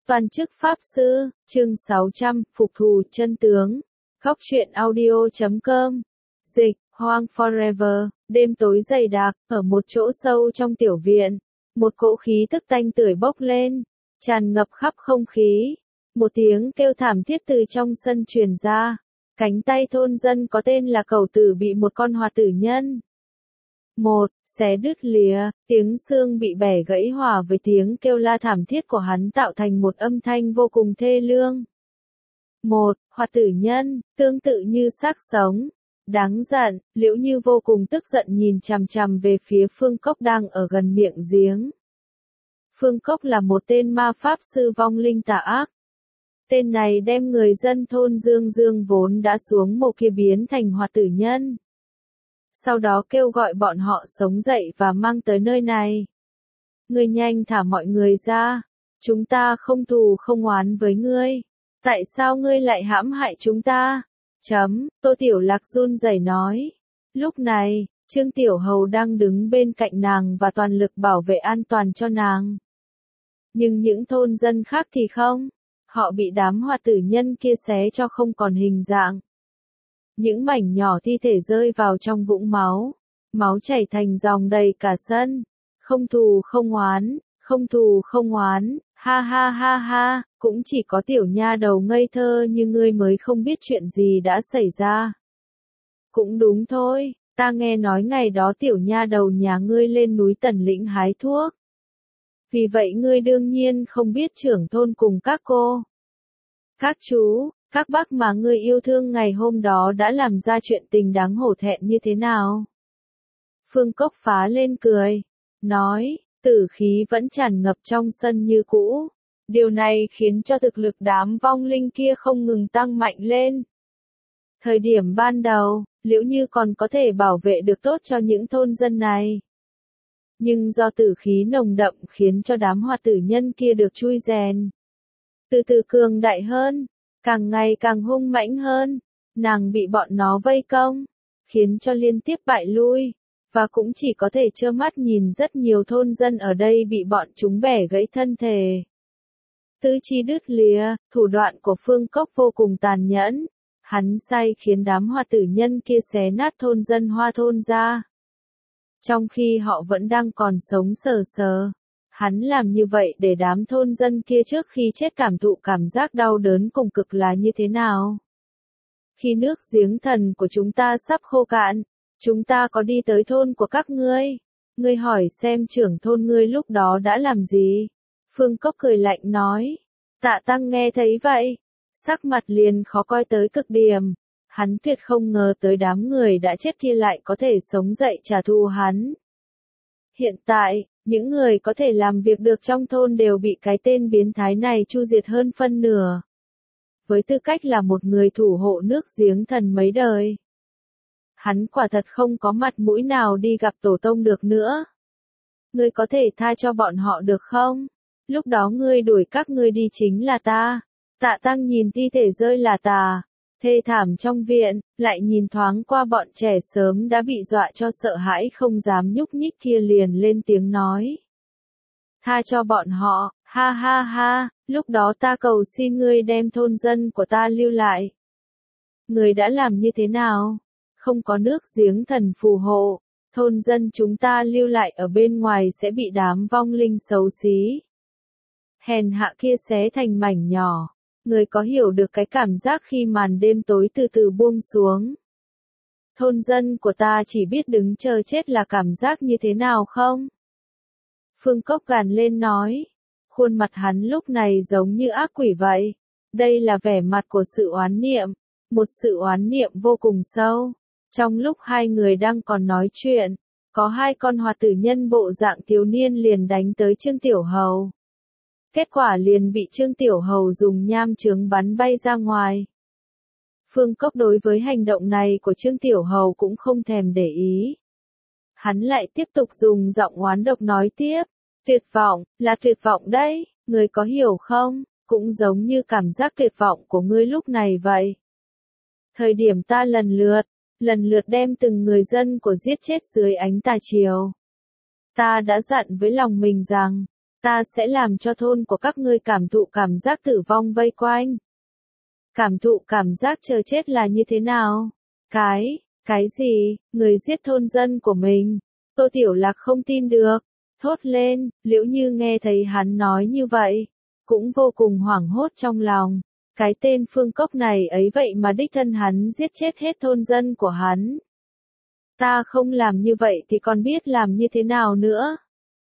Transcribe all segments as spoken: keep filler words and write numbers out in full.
Toàn chức Pháp Sư, chương sáu trăm, Phục thù chân tướng. Góc truyện audio chấm com. Dịch, Hoang Forever, đêm tối dày đặc, ở một chỗ sâu trong tiểu viện. Một cỗ khí tức tanh tưởi bốc lên, tràn ngập khắp không khí. Một tiếng kêu thảm thiết từ trong sân truyền ra. Cánh tay thôn dân có tên là Cẩu Tử bị một con hoạt tử nhân. Một, xé đứt lìa, tiếng xương bị bẻ gãy hòa với tiếng kêu la thảm thiết của hắn tạo thành một âm thanh vô cùng thê lương. Một, hoạt tử nhân, tương tự như xác sống. Đáng giận, Liễu Như vô cùng tức giận nhìn chằm chằm về phía Phương Cốc đang ở gần miệng giếng. Phương Cốc là một tên ma pháp sư vong linh tà ác. Tên này đem người dân thôn Dương Dương vốn đã xuống mộ kia biến thành hoạt tử nhân. Sau đó kêu gọi bọn họ sống dậy và mang tới nơi này. Ngươi nhanh thả mọi người ra. Chúng ta không thù không oán với ngươi. Tại sao ngươi lại hãm hại chúng ta? Chấm, Tô Tiểu Lạc run rẩy nói. Lúc này, Trương Tiểu Hầu đang đứng bên cạnh nàng và toàn lực bảo vệ an toàn cho nàng. Nhưng những thôn dân khác thì không. Họ bị đám hoạt tử nhân kia xé cho không còn hình dạng. Những mảnh nhỏ thi thể rơi vào trong vũng máu. Máu chảy thành dòng đầy cả sân. Không thù không oán, không thù không oán, ha ha ha ha, cũng chỉ có tiểu nha đầu ngây thơ như ngươi mới không biết chuyện gì đã xảy ra. Cũng đúng thôi, ta nghe nói ngày đó tiểu nha đầu nhà ngươi lên núi Tần Lĩnh hái thuốc. Vì vậy ngươi đương nhiên không biết trưởng thôn cùng các cô, các chú, các bác mà ngươi yêu thương ngày hôm đó đã làm ra chuyện tình đáng hổ thẹn như thế nào. Phương Cốc phá lên cười, nói, tử khí vẫn tràn ngập trong sân như cũ. Điều này khiến cho thực lực đám vong linh kia không ngừng tăng mạnh lên. Thời điểm ban đầu, Liễu Như còn có thể bảo vệ được tốt cho những thôn dân này. Nhưng do tử khí nồng đậm khiến cho đám hoạt tử nhân kia được chui rèn. Từ từ cường đại hơn, càng ngày càng hung mãnh hơn, nàng bị bọn nó vây công, khiến cho liên tiếp bại lui, và cũng chỉ có thể trơ mắt nhìn rất nhiều thôn dân ở đây bị bọn chúng bẻ gãy thân thể. Tứ chi đứt lìa, thủ đoạn của Phương Cốc vô cùng tàn nhẫn, hắn sai khiến đám hoạt tử nhân kia xé nát thôn dân Hoa thôn ra. Trong khi họ vẫn đang còn sống sờ sờ. Hắn làm như vậy để đám thôn dân kia trước khi chết cảm thụ cảm giác đau đớn cùng cực là như thế nào. Khi nước giếng thần của chúng ta sắp khô cạn, chúng ta có đi tới thôn của các ngươi. Ngươi hỏi xem trưởng thôn ngươi lúc đó đã làm gì. Phương Cốc cười lạnh nói. Tạ Tăng nghe thấy vậy. Sắc mặt liền khó coi tới cực điểm. Hắn tuyệt không ngờ tới đám người đã chết kia lại có thể sống dậy trả thù hắn. Hiện tại, những người có thể làm việc được trong thôn đều bị cái tên biến thái này chu diệt hơn phân nửa. Với tư cách là một người thủ hộ nước giếng thần mấy đời. Hắn quả thật không có mặt mũi nào đi gặp tổ tông được nữa. Ngươi có thể tha cho bọn họ được không? Lúc đó ngươi đuổi các ngươi đi chính là ta. Tạ Tăng nhìn thi thể rơi là tà, thê thảm trong viện, lại nhìn thoáng qua bọn trẻ sớm đã bị dọa cho sợ hãi không dám nhúc nhích kia liền lên tiếng nói. Tha cho bọn họ, ha ha ha, lúc đó ta cầu xin ngươi đem thôn dân của ta lưu lại. Ngươi đã làm như thế nào? Không có nước giếng thần phù hộ, thôn dân chúng ta lưu lại ở bên ngoài sẽ bị đám vong linh xấu xí. Hèn hạ kia xé thành mảnh nhỏ. Người có hiểu được cái cảm giác khi màn đêm tối từ từ buông xuống. Thôn dân của ta chỉ biết đứng chờ chết là cảm giác như thế nào không? Phương Cốc gàn lên nói. Khuôn mặt hắn lúc này giống như ác quỷ vậy. Đây là vẻ mặt của sự oán niệm. Một sự oán niệm vô cùng sâu. Trong lúc hai người đang còn nói chuyện, có hai con hoạt tử nhân bộ dạng thiếu niên liền đánh tới Trương Tiểu Hầu. Kết quả liền bị Trương Tiểu Hầu dùng nham chướng bắn bay ra ngoài. Phương Cốc đối với hành động này của Trương Tiểu Hầu cũng không thèm để ý. Hắn lại tiếp tục dùng giọng oán độc nói tiếp. Tuyệt vọng, là tuyệt vọng đấy, ngươi có hiểu không? Cũng giống như cảm giác tuyệt vọng của ngươi lúc này vậy. Thời điểm ta lần lượt, lần lượt đem từng người dân của giết chết dưới ánh tà chiều. Ta đã dặn với lòng mình rằng, Ta sẽ làm cho thôn của các ngươi cảm thụ cảm giác tử vong vây quanh. Cảm thụ cảm giác chờ chết là như thế nào? Cái, cái gì, người giết thôn dân của mình? Tô Tiểu Lạc không tin được, thốt lên, Liễu Như nghe thấy hắn nói như vậy, cũng vô cùng hoảng hốt trong lòng. Cái tên Phương Cốc này ấy vậy mà đích thân hắn giết chết hết thôn dân của hắn. Ta không làm như vậy thì còn biết làm như thế nào nữa?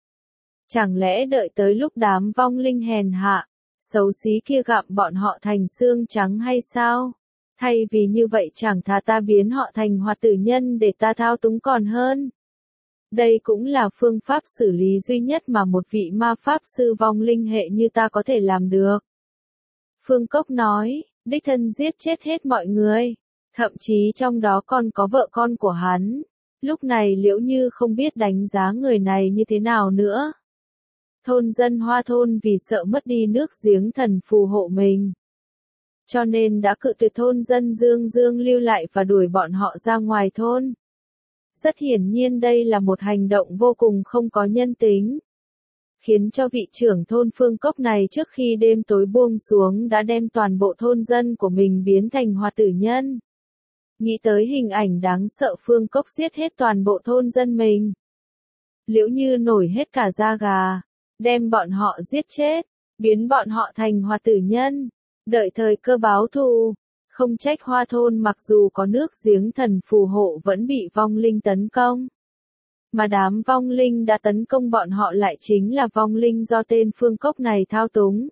Chẳng lẽ đợi tới lúc đám vong linh hèn hạ, xấu xí kia gặm bọn họ thành xương trắng hay sao? Thay vì như vậy chẳng thà ta biến họ thành hoạt tử nhân để ta thao túng còn hơn. Đây cũng là phương pháp xử lý duy nhất mà một vị ma pháp sư vong linh hệ như ta có thể làm được. Phương Cốc nói, đích thân giết chết hết mọi người, thậm chí trong đó còn có vợ con của hắn. Lúc này Liễu Như không biết đánh giá người này như thế nào nữa. Thôn dân Hoa thôn vì sợ mất đi nước giếng thần phù hộ mình, cho nên đã cự tuyệt thôn dân Dương Dương lưu lại và đuổi bọn họ ra ngoài thôn. Rất hiển nhiên đây là một hành động vô cùng không có nhân tính, khiến cho vị trưởng thôn Phương Cốc này trước khi đêm tối buông xuống đã đem toàn bộ thôn dân của mình biến thành hoạt tử nhân. Nghĩ tới hình ảnh đáng sợ Phương Cốc giết hết toàn bộ thôn dân mình, Liễu Như nổi hết cả da gà, đem bọn họ giết chết, biến bọn họ thành hoạt tử nhân, đợi thời cơ báo thù. Không trách Hoa thôn mặc dù có nước giếng thần phù hộ vẫn bị vong linh tấn công. Mà đám vong linh đã tấn công bọn họ lại chính là vong linh do tên Phương Cốc này thao túng.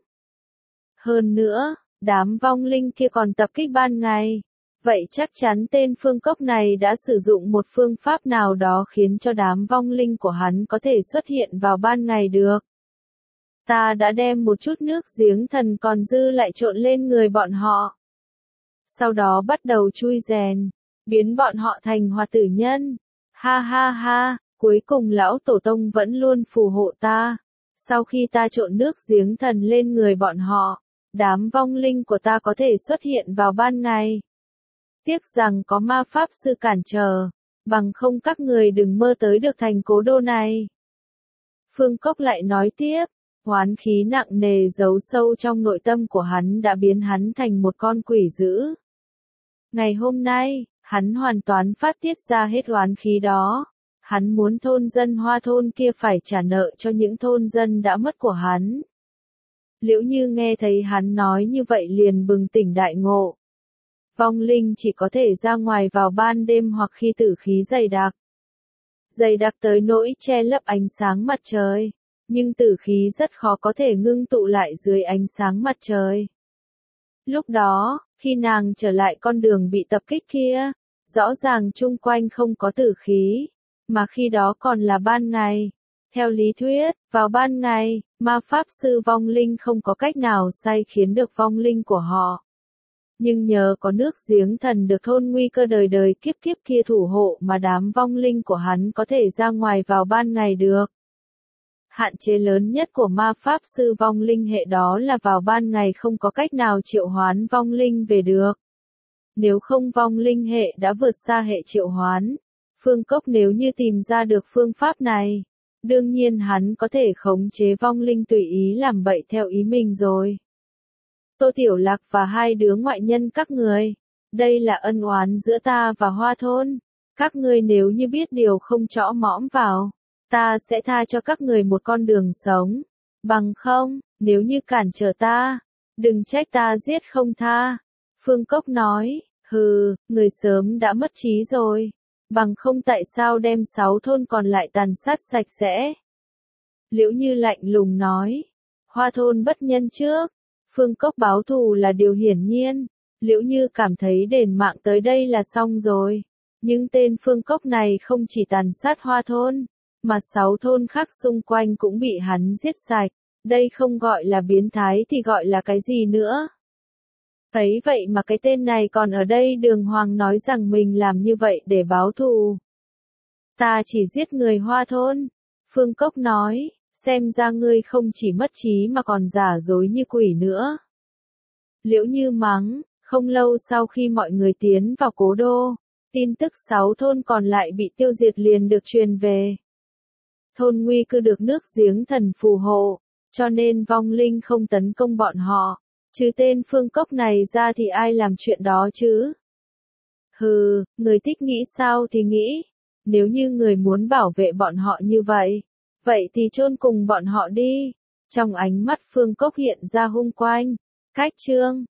Hơn nữa, đám vong linh kia còn tập kích ban ngày. Vậy chắc chắn tên Phương Cốc này đã sử dụng một phương pháp nào đó khiến cho đám vong linh của hắn có thể xuất hiện vào ban ngày được. Ta đã đem một chút nước giếng thần còn dư lại trộn lên người bọn họ. Sau đó bắt đầu chui rèn, biến bọn họ thành hoạt tử nhân. Ha ha ha, cuối cùng lão tổ tông vẫn luôn phù hộ ta. Sau khi ta trộn nước giếng thần lên người bọn họ, đám vong linh của ta có thể xuất hiện vào ban ngày. Tiếc rằng có ma pháp sư cản trở, bằng không các người đừng mơ tới được thành cố đô này. Phương Cốc lại nói tiếp, hoán khí nặng nề giấu sâu trong nội tâm của hắn đã biến hắn thành một con quỷ dữ. Ngày hôm nay, hắn hoàn toàn phát tiết ra hết oán khí đó. Hắn muốn thôn dân Hoa thôn kia phải trả nợ cho những thôn dân đã mất của hắn. Liễu Như nghe thấy hắn nói như vậy liền bừng tỉnh đại ngộ. Vong linh chỉ có thể ra ngoài vào ban đêm hoặc khi tử khí dày đặc. Dày đặc tới nỗi che lấp ánh sáng mặt trời, nhưng tử khí rất khó có thể ngưng tụ lại dưới ánh sáng mặt trời. Lúc đó, khi nàng trở lại con đường bị tập kích kia, rõ ràng chung quanh không có tử khí, mà khi đó còn là ban ngày. Theo lý thuyết, vào ban ngày, ma pháp sư vong linh không có cách nào sai khiến được vong linh của họ. Nhưng nhờ có nước giếng thần được thôn nguy cơ đời đời kiếp kiếp kia thủ hộ mà đám vong linh của hắn có thể ra ngoài vào ban ngày được. Hạn chế lớn nhất của ma pháp sư vong linh hệ đó là vào ban ngày không có cách nào triệu hoán vong linh về được. Nếu không vong linh hệ đã vượt xa hệ triệu hoán. Phương Cốc nếu như tìm ra được phương pháp này, đương nhiên hắn có thể khống chế vong linh tùy ý làm bậy theo ý mình rồi. Tô Tiểu Lạc và hai đứa ngoại nhân các người, đây là ân oán giữa ta và Hoa thôn. Các ngươi nếu như biết điều không chõ mõm vào, ta sẽ tha cho các người một con đường sống. Bằng không, nếu như cản trở ta, đừng trách ta giết không tha. Phương Cốc nói, hừ, người sớm đã mất trí rồi. Bằng không tại sao đem sáu thôn còn lại tàn sát sạch sẽ. Liễu Như lạnh lùng nói, Hoa thôn bất nhân trước. Phương Cốc báo thù là điều hiển nhiên. Liễu Như cảm thấy đền mạng tới đây là xong rồi. Nhưng tên Phương Cốc này không chỉ tàn sát Hoa thôn, mà sáu thôn khác xung quanh cũng bị hắn giết sạch. Đây không gọi là biến thái thì gọi là cái gì nữa. Thấy vậy mà cái tên này còn ở đây đường hoàng nói rằng mình làm như vậy để báo thù. Ta chỉ giết người Hoa thôn. Phương Cốc nói, xem ra ngươi không chỉ mất trí mà còn giả dối như quỷ nữa. Liễu Như mắng, không lâu sau khi mọi người tiến vào cố đô, tin tức sáu thôn còn lại bị tiêu diệt liền được truyền về. Thôn nguy cư được nước giếng thần phù hộ, cho nên vong linh không tấn công bọn họ. Chứ tên Phương Cốc này ra thì ai làm chuyện đó chứ? Hừ, người thích nghĩ sao thì nghĩ. Nếu như người muốn bảo vệ bọn họ như vậy, vậy thì chôn cùng bọn họ đi. Trong ánh mắt Phương Cốc hiện ra hung quanh. Cách chương